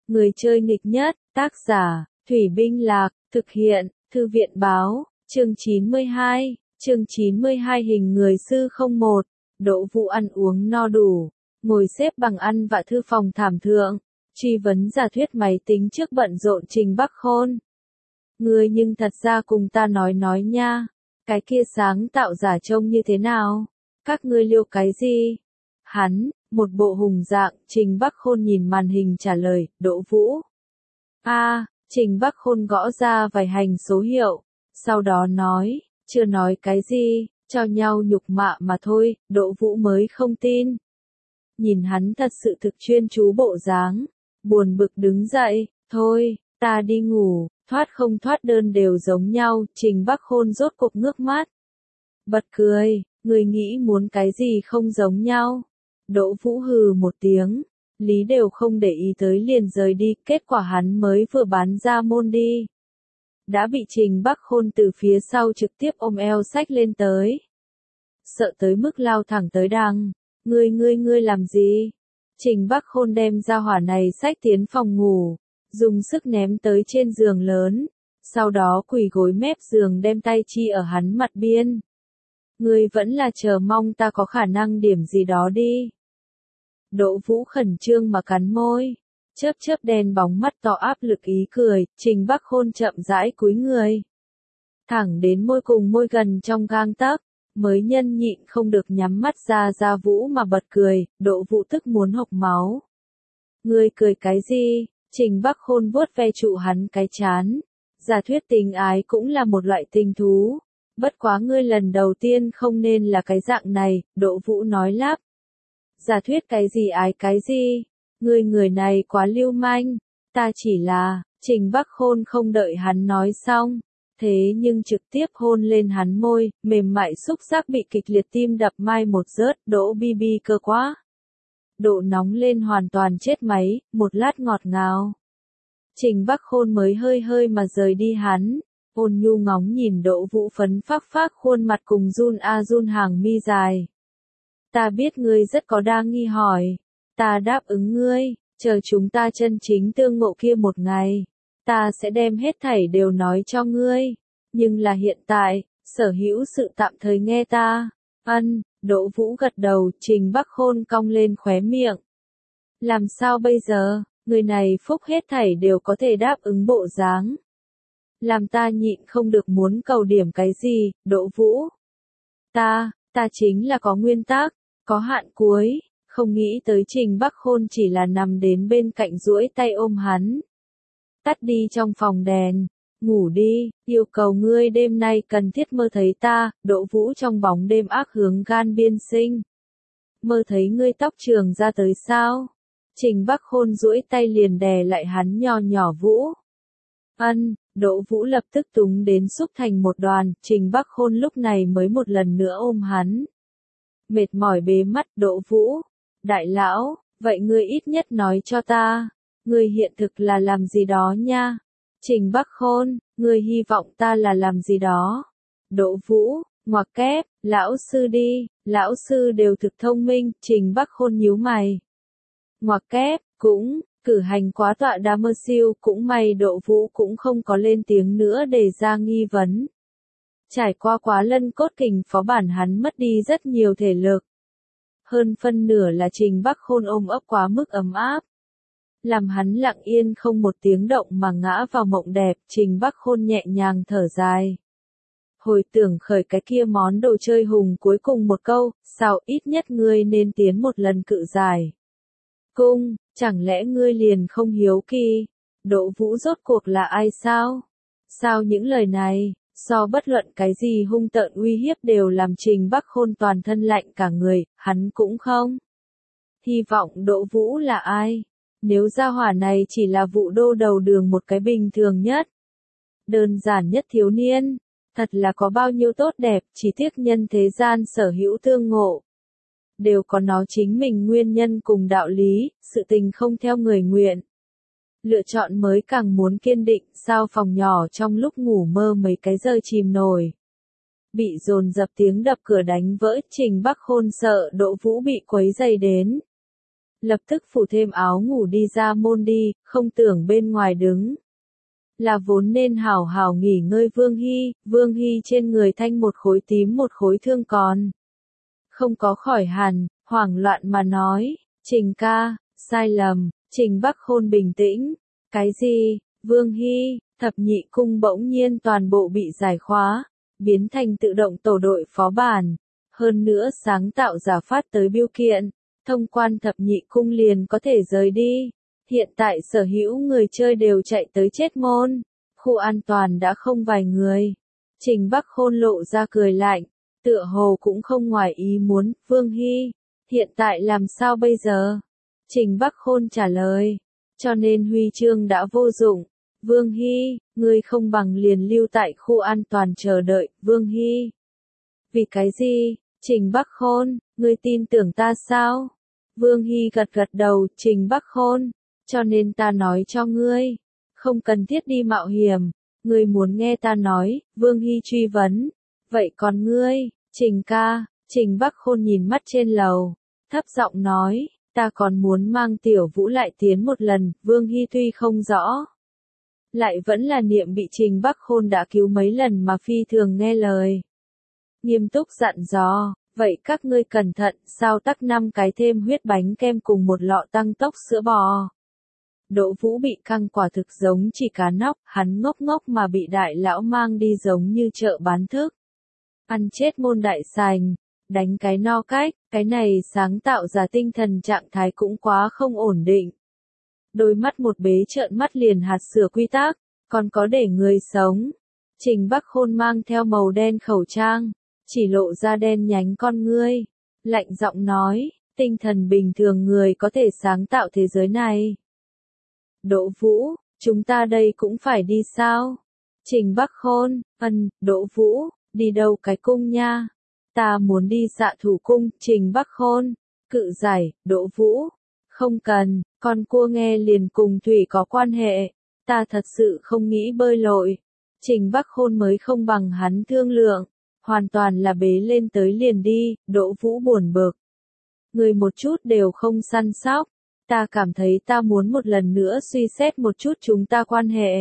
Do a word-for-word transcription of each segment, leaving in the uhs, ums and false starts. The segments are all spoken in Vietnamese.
Người chơi nghịch nhất, tác giả, Thủy Binh Lạc, thực hiện, Thư viện báo, chương chín mươi hai, chương chín mươi hai hình người sư không một, Đỗ Vũ ăn uống no đủ, ngồi xếp bằng ăn vạ thư phòng thảm thượng, truy vấn giả thuyết máy tính trước bận rộn Trình Bắc Khôn. Ngươi nhưng thật ra cùng ta nói nói nha, cái kia sáng tạo giả trông như thế nào? Các ngươi liêu cái gì? Hắn, một bộ hùng dạng, Trình Bắc Khôn nhìn màn hình trả lời, Đỗ Vũ. A, à, Trình Bắc Khôn gõ ra vài hành số hiệu, sau đó nói, chưa nói cái gì, cho nhau nhục mạ mà thôi, Đỗ Vũ mới không tin. Nhìn hắn thật sự thực chuyên chú bộ dáng, buồn bực đứng dậy, thôi, ta đi ngủ, thoát không thoát đơn đều giống nhau, Trình Bắc Khôn rốt cục ngước mắt. Bật cười, người nghĩ muốn cái gì không giống nhau. Đỗ Vũ hừ một tiếng, lý đều không để ý tới liền rời đi, kết quả hắn mới vừa bán ra môn đi. Đã bị Trình Bắc Khôn từ phía sau trực tiếp ôm eo xách lên tới. Sợ tới mức lao thẳng tới đằng, ngươi ngươi ngươi làm gì? Trình Bắc Khôn đem ra hỏa này xách tiến phòng ngủ, dùng sức ném tới trên giường lớn, sau đó quỳ gối mép giường đem tay chi ở hắn mặt biên. Ngươi vẫn là chờ mong ta có khả năng điểm gì đó đi. Đỗ Vũ khẩn trương mà cắn môi, chớp chớp đen bóng mắt to áp lực ý cười, Trình Bắc Khôn chậm rãi cúi người. Thẳng đến môi cùng môi gần trong gang tấc, mới nhân nhịn không được nhắm mắt ra ra Vũ mà bật cười, Đỗ Vũ tức muốn hộc máu. Ngươi cười cái gì? Trình Bắc Khôn vuốt ve trụ hắn cái chán. Giả thuyết tình ái cũng là một loại tình thú. Bất quá ngươi lần đầu tiên không nên là cái dạng này, Đỗ Vũ nói lắp. Giả thuyết cái gì ái cái gì? Ngươi người này quá lưu manh. Ta chỉ là, Trình Bắc Khôn không đợi hắn nói xong. Thế nhưng trực tiếp hôn lên hắn môi, mềm mại xúc giác bị kịch liệt tim đập mai một rớt, Đỗ bi bi cơ quá. Độ nóng lên hoàn toàn chết máy, một lát ngọt ngào. Trình Bắc Khôn mới hơi hơi mà rời đi hắn, ôn nhu ngóng nhìn Đỗ Vũ phấn phác phác khuôn mặt cùng run a run hàng mi dài. Ta biết ngươi rất có đa nghi hỏi, ta đáp ứng ngươi, chờ chúng ta chân chính tương ngộ kia một ngày, ta sẽ đem hết thảy đều nói cho ngươi, nhưng là hiện tại, sở hữu sự tạm thời nghe ta. Ân, Đỗ Vũ gật đầu, Trình Bắc Khôn cong lên khóe miệng. Làm sao bây giờ, người này phúc hết thảy đều có thể đáp ứng bộ dáng. Làm ta nhịn không được muốn cầu điểm cái gì, Đỗ Vũ. Ta, ta chính là có nguyên tắc, có hạn cuối, không nghĩ tới Trình Bắc Khôn chỉ là nằm đến bên cạnh duỗi tay ôm hắn. Tắt đi trong phòng đèn, ngủ đi, yêu cầu ngươi đêm nay cần thiết mơ thấy ta, Đỗ Vũ trong bóng đêm ác hướng gan biên sinh. Mơ thấy ngươi tóc trường ra tới sao? Trình Bắc Khôn duỗi tay liền đè lại hắn nho nhỏ Vũ. Ân, Đỗ Vũ lập tức túng đến xúc thành một đoàn, Trình Bắc Khôn lúc này mới một lần nữa ôm hắn. Mệt mỏi bế mắt Đỗ Vũ. Đại lão, vậy ngươi ít nhất nói cho ta, ngươi hiện thực là làm gì đó nha? Trình Bắc Khôn, ngươi hy vọng ta là làm gì đó? Đỗ Vũ, ngoặc kép, lão sư đi, lão sư đều thực thông minh, Trình Bắc Khôn nhíu mày. Ngoặc kép, cũng, cử hành quá tọa đa mơ siêu, cũng may Đỗ Vũ cũng không có lên tiếng nữa để ra nghi vấn. Trải qua quá lân cốt kình phó bản hắn mất đi rất nhiều thể lực. Hơn phân nửa là Trình Bắc Khôn ôm ấp quá mức ấm áp. Làm hắn lặng yên không một tiếng động mà ngã vào mộng đẹp, Trình Bắc Khôn nhẹ nhàng thở dài. Hồi tưởng khởi cái kia món đồ chơi hùng cuối cùng một câu, sao ít nhất ngươi nên tiến một lần cự giải. Cung, chẳng lẽ ngươi liền không hiếu kỳ? Đỗ Vũ rốt cuộc là ai sao? Sao những lời này, so bất luận cái gì hung tợn uy hiếp đều làm Trình Bắc Khôn toàn thân lạnh cả người, hắn cũng không. Hy vọng Đỗ Vũ là ai? Nếu gia hỏa này chỉ là vụ đô đầu đường một cái bình thường nhất, đơn giản nhất thiếu niên, thật là có bao nhiêu tốt đẹp, chỉ tiếc nhân thế gian sở hữu tương ngộ. Đều có nó chính mình nguyên nhân cùng đạo lý, sự tình không theo người nguyện. Lựa chọn mới càng muốn kiên định, sao phòng nhỏ trong lúc ngủ mơ mấy cái giờ chìm nổi. Bị dồn dập tiếng đập cửa đánh vỡ, Trình Bắc Khôn sợ Đỗ Vũ bị quấy dày đến. lập tức phủ thêm áo ngủ đi ra môn đi, không tưởng bên ngoài đứng. Là vốn nên hảo hảo nghỉ ngơi Vương Hy, Vương Hy trên người thanh một khối tím một khối thương còn. Không có khỏi hẳn, hoảng loạn mà nói, Trình ca, sai lầm, Trình Bắc Khôn bình tĩnh, cái gì, Vương Hy, thập nhị cung bỗng nhiên toàn bộ bị giải khóa, biến thành tự động tổ đội phó bản, hơn nữa sáng tạo giả phát tới biêu kiện, thông quan thập nhị cung liền có thể rời đi. Hiện tại sở hữu người chơi đều chạy tới chết môn, khu an toàn đã không vài người. Trình Bắc Khôn lộ ra cười lạnh, tựa hồ cũng không ngoài ý muốn, Vương Hy, hiện tại làm sao bây giờ? Trình Bắc Khôn trả lời, cho nên huy chương đã vô dụng. Vương Hy, ngươi không bằng liền lưu tại khu an toàn chờ đợi, Vương Hy. Vì cái gì? Trình Bắc Khôn, ngươi tin tưởng ta sao? Vương Hy gật gật đầu, Trình Bắc Khôn, cho nên ta nói cho ngươi, không cần thiết đi mạo hiểm, ngươi muốn nghe ta nói, Vương Hy truy vấn, vậy còn ngươi, Trình ca, Trình Bắc Khôn nhìn mắt trên lầu, thấp giọng nói, ta còn muốn mang Tiểu Vũ lại tiến một lần, Vương Hy tuy không rõ, lại vẫn là niệm bị Trình Bắc Khôn đã cứu mấy lần mà phi thường nghe lời. Nghiêm túc dặn dò, vậy các ngươi cẩn thận, sao tắc năm cái thêm huyết bánh kem cùng một lọ tăng tốc sữa bò. Đỗ Vũ bị căng quả thực giống chỉ cá nóc, hắn ngốc ngốc mà bị đại lão mang đi giống như chợ bán thức. Ăn chết môn đại sành, đánh cái no cách, cái này sáng tạo ra tinh thần trạng thái cũng quá không ổn định. Đôi mắt một bế trợn mắt liền hạt sửa quy tắc, còn có để người sống. Trình Bắc Khôn mang theo màu đen khẩu trang, chỉ lộ ra đen nhánh con ngươi, lạnh giọng nói, tinh thần bình thường người có thể sáng tạo thế giới này. Đỗ Vũ, chúng ta đây cũng phải đi sao? Trình Bắc Khôn, ân, Đỗ Vũ, đi đâu cái cung nha? Ta muốn đi Dạ Thủ cung, Trình Bắc Khôn, cự giải, Đỗ Vũ, không cần, con cua nghe liền cùng thủy có quan hệ, ta thật sự không nghĩ bơi lội. Trình Bắc Khôn mới không bằng hắn thương lượng, hoàn toàn là bế lên tới liền đi, Đỗ Vũ buồn bực. Người một chút đều không săn sóc, ta cảm thấy ta muốn một lần nữa suy xét một chút chúng ta quan hệ.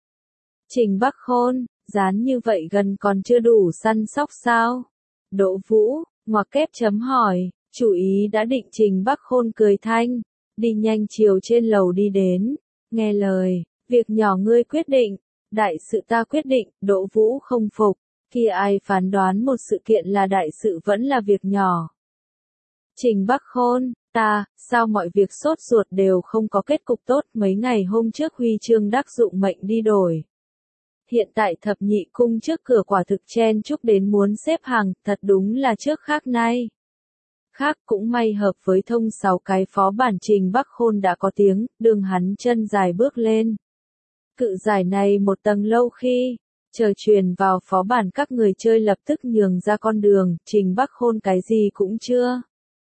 Trình Bắc Khôn, dán như vậy gần còn chưa đủ săn sóc sao? Đỗ Vũ, ngoặc kép chấm hỏi, chủ ý đã định. Trình Bắc Khôn cười thanh, đi nhanh chiều trên lầu đi đến, nghe lời, việc nhỏ ngươi quyết định, đại sự ta quyết định, Đỗ Vũ không phục, kia ai phán đoán một sự kiện là đại sự vẫn là việc nhỏ. Trình Bắc Khôn, ta, sao mọi việc sốt ruột đều không có kết cục tốt, mấy ngày hôm trước huy chương đắc dụng mệnh đi đổi. Hiện tại thập nhị cung trước cửa quả thực chen chúc đến muốn xếp hàng, thật đúng là trước khác nay. Khác cũng may hợp với thông sáu cái phó bản. Trình Bắc Khôn đã có tiếng, đường hắn chân dài bước lên. Cự giải này một tầng lâu khi, chờ truyền vào phó bản các người chơi lập tức nhường ra con đường, Trình Bắc Khôn cái gì cũng chưa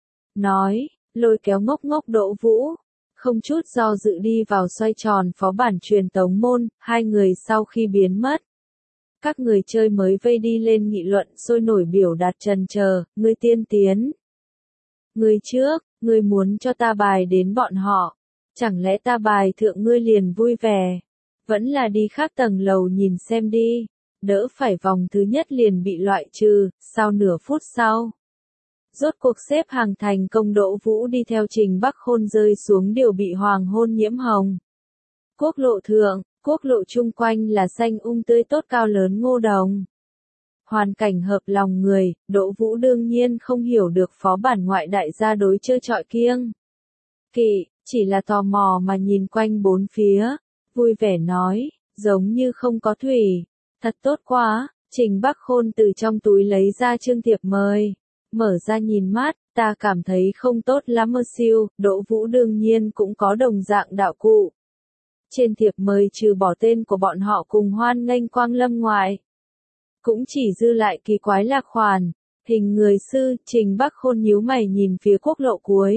nói, lôi kéo ngốc ngốc Đỗ Vũ, không chút do dự đi vào xoay tròn phó bản truyền tống môn, hai người sau khi biến mất. Các người chơi mới vây đi lên nghị luận sôi nổi biểu đạt trần chờ, ngươi tiên tiến. Ngươi trước, ngươi muốn cho ta bài đến bọn họ, chẳng lẽ ta bài thượng ngươi liền vui vẻ, vẫn là đi khác tầng lầu nhìn xem đi, đỡ phải vòng thứ nhất liền bị loại trừ, sau nửa phút sau. Rốt cuộc xếp hàng thành công. Đỗ Vũ đi theo Trình Bắc Khôn rơi xuống đều bị hoàng hôn nhiễm hồng. Quốc lộ thượng, quốc lộ chung quanh là xanh um tươi tốt cao lớn ngô đồng. Hoàn cảnh hợp lòng người, Đỗ Vũ đương nhiên không hiểu được phó bản ngoại đại gia đối chơi trọi kiêng. Kỵ, chỉ là tò mò mà nhìn quanh bốn phía, vui vẻ nói, giống như không có thủy, thật tốt quá. Trình Bắc Khôn từ trong túi lấy ra chương thiệp mời. Mở ra nhìn mát, ta cảm thấy không tốt lắm mơ siêu, Đỗ Vũ đương nhiên cũng có đồng dạng đạo cụ. Trên thiệp mời trừ bỏ tên của bọn họ cùng hoan nghênh quang lâm ngoại, cũng chỉ dư lại kỳ quái lạc khoản, hình người sư. Trình Bắc Khôn nhíu mày nhìn phía quốc lộ cuối.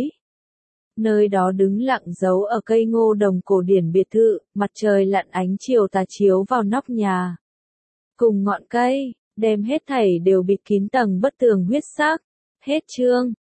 Nơi đó đứng lặng giấu ở cây ngô đồng cổ điển biệt thự, mặt trời lặn ánh chiều tà chiếu vào nóc nhà. Cùng ngọn cây, đem hết thảy đều bịt kín tầng bất tường huyết sắc. Hết chương.